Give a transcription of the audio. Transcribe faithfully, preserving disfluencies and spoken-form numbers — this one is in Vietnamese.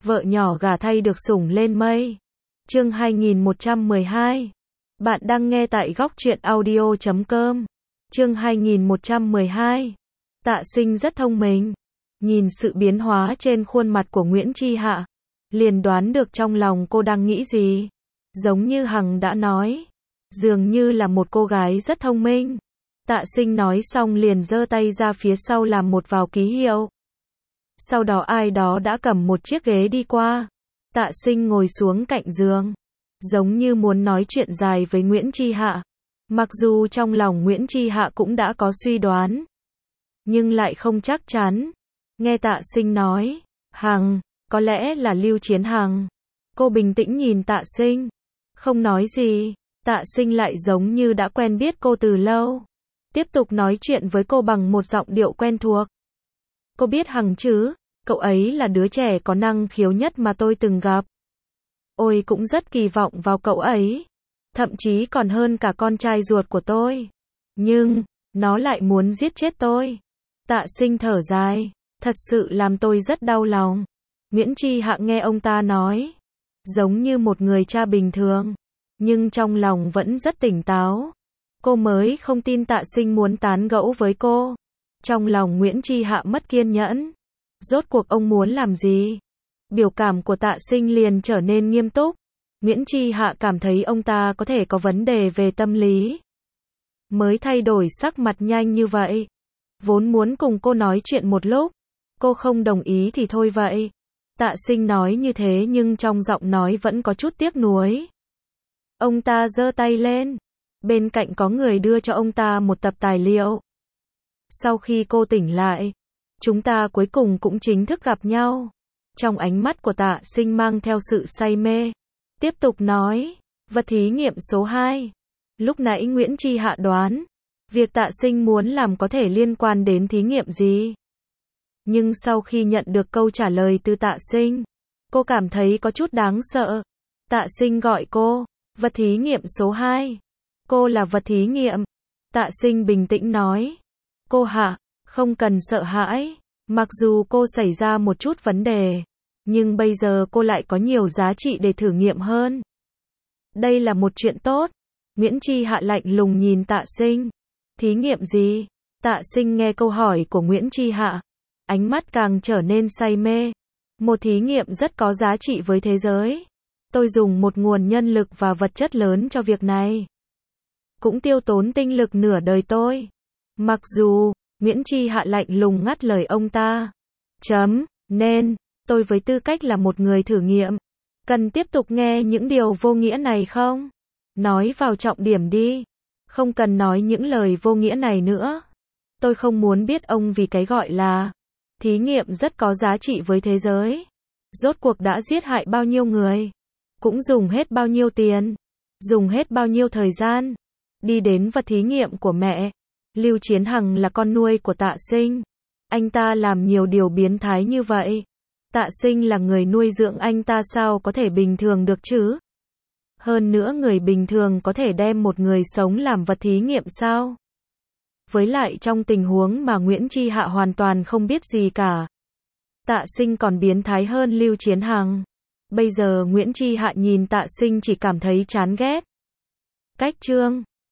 Vợ nhỏ gả thay được sủng lên mây. Chương hai nghìn một trăm mười hai. Bạn đang nghe tại góc truyện audio chấm com. Chương hai nghìn một trăm mười hai. Tạ Sinh rất thông minh. Nhìn sự biến hóa trên khuôn mặt của Nguyễn Chi Hạ, liền đoán được trong lòng cô đang nghĩ gì. Giống như Hằng đã nói, dường như là một cô gái rất thông minh. Tạ Sinh nói xong liền giơ tay ra phía sau làm một vào ký hiệu. Sau đó ai đó đã cầm một chiếc ghế đi qua. Tạ Sinh ngồi xuống cạnh giường, giống như muốn nói chuyện dài với Nguyễn Chi Hạ. Mặc dù trong lòng Nguyễn Chi Hạ cũng đã có suy đoán, nhưng lại không chắc chắn. Nghe Tạ Sinh nói, Hằng, có lẽ là Lưu Chiến Hằng. Cô bình tĩnh nhìn Tạ Sinh, không nói gì. Tạ Sinh lại giống như đã quen biết cô từ lâu, tiếp tục nói chuyện với cô bằng một giọng điệu quen thuộc. Cô biết Hằng chứ? Cậu ấy là đứa trẻ có năng khiếu nhất mà tôi từng gặp. Ôi cũng rất kỳ vọng vào cậu ấy. Thậm chí còn hơn cả con trai ruột của tôi. Nhưng, nó lại muốn giết chết tôi. Tạ Sinh thở dài. Thật sự làm tôi rất đau lòng. Nguyễn Chi Hạ nghe ông ta nói, giống như một người cha bình thường, nhưng trong lòng vẫn rất tỉnh táo. Cô mới không tin Tạ Sinh muốn tán gẫu với cô. Trong lòng Nguyễn Chi Hạ mất kiên nhẫn. Rốt cuộc ông muốn làm gì? Biểu cảm của Tạ Sinh liền trở nên nghiêm túc. Nguyễn Chi Hạ cảm thấy ông ta có thể có vấn đề về tâm lý, mới thay đổi sắc mặt nhanh như vậy. Vốn muốn cùng cô nói chuyện một lúc, cô không đồng ý thì thôi vậy. Tạ Sinh nói như thế nhưng trong giọng nói vẫn có chút tiếc nuối. Ông ta giơ tay lên. Bên cạnh có người đưa cho ông ta một tập tài liệu. Sau khi cô tỉnh lại, chúng ta cuối cùng cũng chính thức gặp nhau. Trong ánh mắt của Tạ Sinh mang theo sự say mê. Tiếp tục nói, vật thí nghiệm số hai. Lúc nãy Nguyễn Chi Hạ đoán, việc Tạ Sinh muốn làm có thể liên quan đến thí nghiệm gì. Nhưng sau khi nhận được câu trả lời từ Tạ Sinh, cô cảm thấy có chút đáng sợ. Tạ Sinh gọi cô, vật thí nghiệm số hai. Cô là vật thí nghiệm. Tạ Sinh bình tĩnh nói. Cô Hạ, không cần sợ hãi. Mặc dù cô xảy ra một chút vấn đề, nhưng bây giờ cô lại có nhiều giá trị để thử nghiệm hơn. Đây là một chuyện tốt. Nguyễn Chi Hạ lạnh lùng nhìn Tạ Sinh. Thí nghiệm gì? Tạ Sinh nghe câu hỏi của Nguyễn Chi Hạ, ánh mắt càng trở nên say mê. Một thí nghiệm rất có giá trị với thế giới. Tôi dùng một nguồn nhân lực và vật chất lớn cho việc này. Cũng tiêu tốn tinh lực nửa đời tôi. Mặc dù, Nguyễn Chi Hạ lạnh lùng ngắt lời ông ta. Chấm, nên, tôi với tư cách là một người thử nghiệm, cần tiếp tục nghe những điều vô nghĩa này không? Nói vào trọng điểm đi. Không cần nói những lời vô nghĩa này nữa. Tôi không muốn biết ông vì cái gọi là thí nghiệm rất có giá trị với thế giới. Rốt cuộc đã giết hại bao nhiêu người? Cũng dùng hết bao nhiêu tiền? Dùng hết bao nhiêu thời gian? Đi đến vật thí nghiệm của mẹ. Lưu Chiến Hằng là con nuôi của Tạ Sinh. Anh ta làm nhiều điều biến thái như vậy. Tạ Sinh là người nuôi dưỡng anh ta, sao có thể bình thường được chứ? Hơn nữa người bình thường có thể đem một người sống làm vật thí nghiệm sao? Với lại trong tình huống mà Nguyễn Chi Hạ hoàn toàn không biết gì cả, Tạ Sinh còn biến thái hơn Lưu Chiến Hằng. Bây giờ Nguyễn Chi Hạ nhìn Tạ Sinh chỉ cảm thấy chán ghét. Cách chương